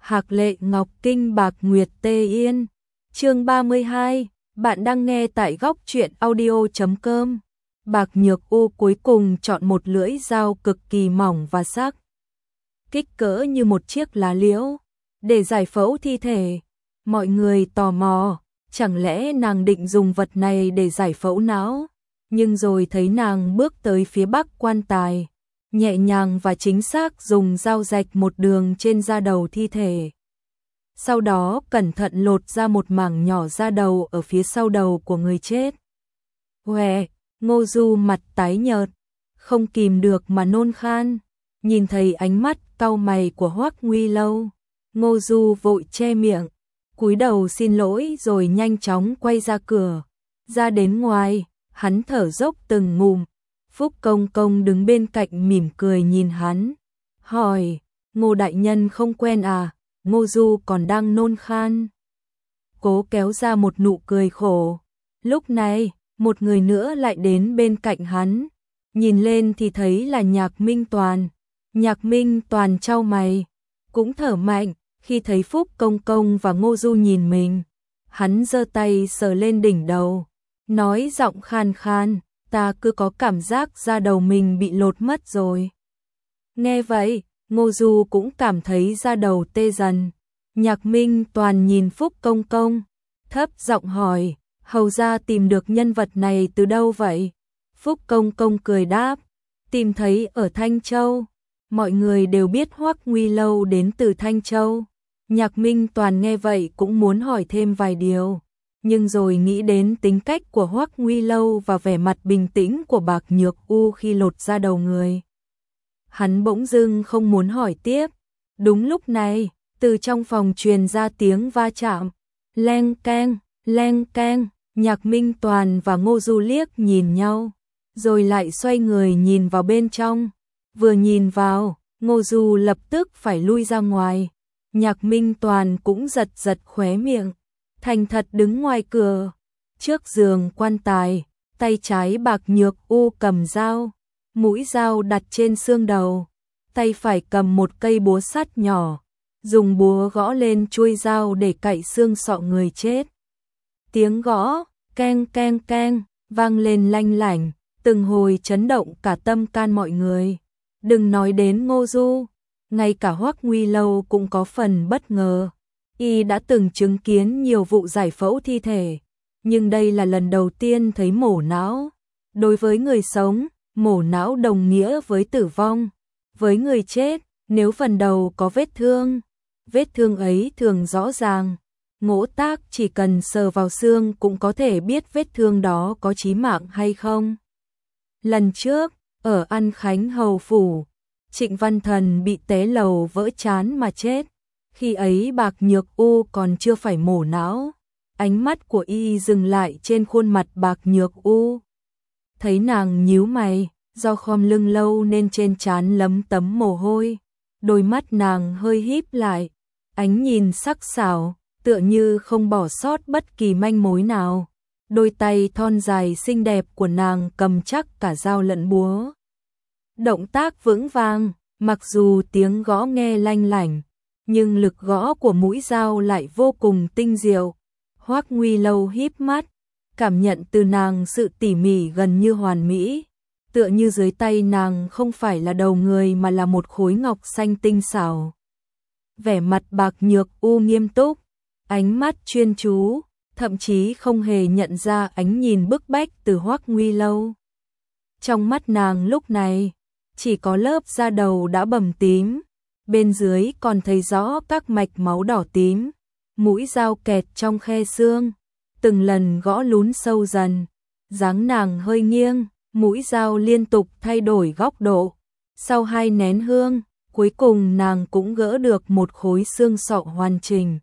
Hạc Lệ Ngọc Kinh Bạc Nguyệt Tê Yên. Chương 32, bạn đang nghe tại góc truyện audio.com. Bạc Nhược U cuối cùng chọn một lưỡi dao cực kỳ mỏng và sắc, kích cỡ như một chiếc lá liễu, để giải phẫu thi thể. Mọi người tò mò, chẳng lẽ nàng định dùng vật này để giải phẫu não? Nhưng rồi thấy nàng bước tới phía bắc quan tài, nhẹ nhàng và chính xác dùng dao rạch một đường trên da đầu thi thể. Sau đó cẩn thận lột ra một mảng nhỏ da đầu ở phía sau đầu của người chết. Huệ, Ngô Du mặt tái nhợt, không kìm được mà nôn khan. Nhìn thấy ánh mắt cau mày của Hoắc Nguy Lâu, Ngô Du vội che miệng, cúi đầu xin lỗi rồi nhanh chóng quay ra cửa. Ra đến ngoài, hắn thở dốc từng ngụm. Phúc Công Công đứng bên cạnh mỉm cười nhìn hắn, hỏi: Ngô đại nhân không quen à? Ngô Du còn đang nôn khan, cố kéo ra một nụ cười khổ. Lúc này, một người nữa lại đến bên cạnh hắn, nhìn lên thì thấy là Nhạc Minh Toàn. Nhạc Minh Toàn chau mày, cũng thở mạnh khi thấy Phúc Công Công và Ngô Du nhìn mình. Hắn giơ tay sờ lên đỉnh đầu, nói giọng khan khan: ta cứ có cảm giác da đầu mình bị lột mất rồi. Nghe vậy, Ngô Du cũng cảm thấy da đầu tê dần. Nhạc Minh Toàn nhìn Phúc Công Công, thấp giọng hỏi: hầu ra tìm được nhân vật này từ đâu vậy? Phúc Công Công cười đáp: tìm thấy ở Thanh Châu. Mọi người đều biết Hoắc Nguy Lâu đến từ Thanh Châu. Nhạc Minh Toàn nghe vậy cũng muốn hỏi thêm vài điều, nhưng rồi nghĩ đến tính cách của Hoắc Nguy Lâu và vẻ mặt bình tĩnh của Bạc Nhược U khi lột da đầu người, hắn bỗng dưng không muốn hỏi tiếp. Đúng lúc này, từ trong phòng truyền ra tiếng va chạm, leng keng, leng keng. Nhạc Minh Toàn và Ngô Du liếc nhìn nhau, rồi lại xoay người nhìn vào bên trong. Vừa nhìn vào, Ngô Du lập tức phải lui ra ngoài. Nhạc Minh Toàn cũng giật giật khóe miệng, thành thật đứng ngoài cửa. Trước giường quan tài, tay trái Bạc Nhược U cầm dao, mũi dao đặt trên xương đầu, tay phải cầm một cây búa sắt nhỏ, dùng búa gõ lên chuôi dao để cạy xương sọ người chết. Tiếng gõ keng keng keng vang lên lanh lảnh, từng hồi chấn động cả tâm can mọi người. Đừng nói đến Ngô Du, ngay cả Hoắc Nguy Lâu cũng có phần bất ngờ. Y đã từng chứng kiến nhiều vụ giải phẫu thi thể, nhưng đây là lần đầu tiên thấy mổ não. Đối với người sống, mổ não đồng nghĩa với tử vong. Với người chết, nếu phần đầu có vết thương ấy thường rõ ràng. Ngỗ Tác chỉ cần sờ vào xương cũng có thể biết vết thương đó có chí mạng hay không. Lần trước, ở An Khánh Hầu Phủ, Trịnh Văn Thần bị té lầu vỡ trán mà chết. Khi ấy Bạc Nhược U còn chưa phải mổ não. Ánh mắt của y dừng lại trên khuôn mặt Bạc Nhược U. Thấy nàng nhíu mày, do khom lưng lâu nên trên trán lấm tấm mồ hôi. Đôi mắt nàng hơi híp lại, ánh nhìn sắc sảo, tựa như không bỏ sót bất kỳ manh mối nào. Đôi tay thon dài xinh đẹp của nàng cầm chắc cả dao lẫn búa. Động tác vững vàng, mặc dù tiếng gõ nghe lanh lảnh, nhưng lực gõ của mũi dao lại vô cùng tinh diệu. Hoắc Nguy Lâu híp mắt, cảm nhận từ nàng sự tỉ mỉ gần như hoàn mỹ, tựa như dưới tay nàng không phải là đầu người mà là một khối ngọc xanh tinh xảo. Vẻ mặt Bạc Nhược U nghiêm túc, ánh mắt chuyên chú, thậm chí không hề nhận ra ánh nhìn bức bách từ Hoắc Nguy Lâu. Trong mắt nàng lúc này, chỉ có lớp da đầu đã bầm tím, bên dưới còn thấy rõ các mạch máu đỏ tím. Mũi dao kẹt trong khe xương, từng lần gõ lún sâu dần. Dáng nàng hơi nghiêng, mũi dao liên tục thay đổi góc độ. Sau 2 nén hương, cuối cùng nàng cũng gỡ được một khối xương sọ hoàn chỉnh.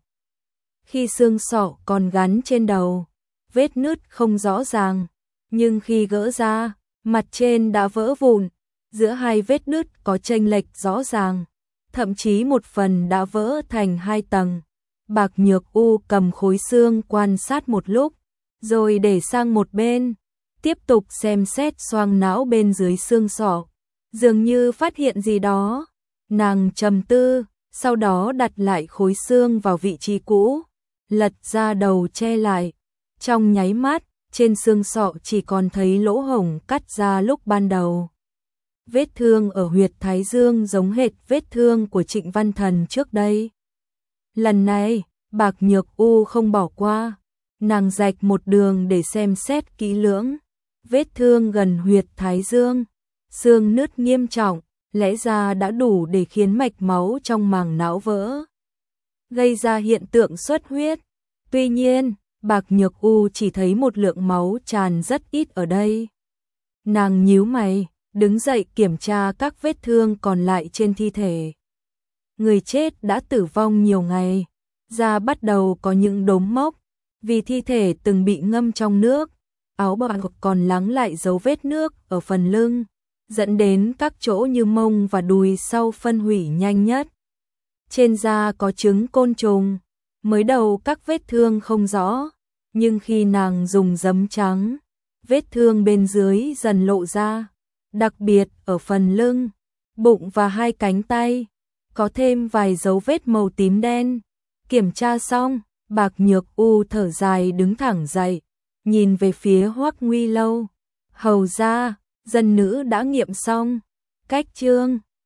Khi xương sọ còn gắn trên đầu, vết nứt không rõ ràng, nhưng khi gỡ ra, mặt trên đã vỡ vụn. Giữa hai vết nứt có chênh lệch rõ ràng, thậm chí một phần đã vỡ thành 2 tầng. Bạc Nhược U cầm khối xương quan sát một lúc, rồi để sang một bên, tiếp tục xem xét xoang não bên dưới xương sọ. Dường như phát hiện gì đó, nàng trầm tư, sau đó đặt lại khối xương vào vị trí cũ, lật ra đầu che lại. Trong nháy mắt, trên xương sọ chỉ còn thấy lỗ hổng cắt ra lúc ban đầu. Vết thương ở huyệt thái dương giống hệt vết thương của Trịnh Văn Thần trước đây. Lần này, Bạc Nhược U không bỏ qua, nàng rạch một đường để xem xét kỹ lưỡng. Vết thương gần huyệt thái dương, xương nứt nghiêm trọng, lẽ ra đã đủ để khiến mạch máu trong màng não vỡ, gây ra hiện tượng xuất huyết. Tuy nhiên, Bạc Nhược U chỉ thấy một lượng máu tràn rất ít ở đây. Nàng nhíu mày, đứng dậy kiểm tra các vết thương còn lại trên thi thể. Người chết đã tử vong nhiều ngày, da bắt đầu có những đốm mốc, vì thi thể từng bị ngâm trong nước, áo bào còn lắng lại dấu vết nước ở phần lưng, dẫn đến các chỗ như mông và đùi sau phân hủy nhanh nhất. Trên da có trứng côn trùng, mới đầu các vết thương không rõ, nhưng khi nàng dùng giấm trắng, vết thương bên dưới dần lộ ra, đặc biệt ở phần lưng, bụng và hai cánh tay, có thêm vài dấu vết màu tím đen. Kiểm tra xong, Bạc Nhược U thở dài đứng thẳng dậy, nhìn về phía Hoắc Nguy Lâu. Hầu ra, dân nữ đã nghiệm xong, cách chương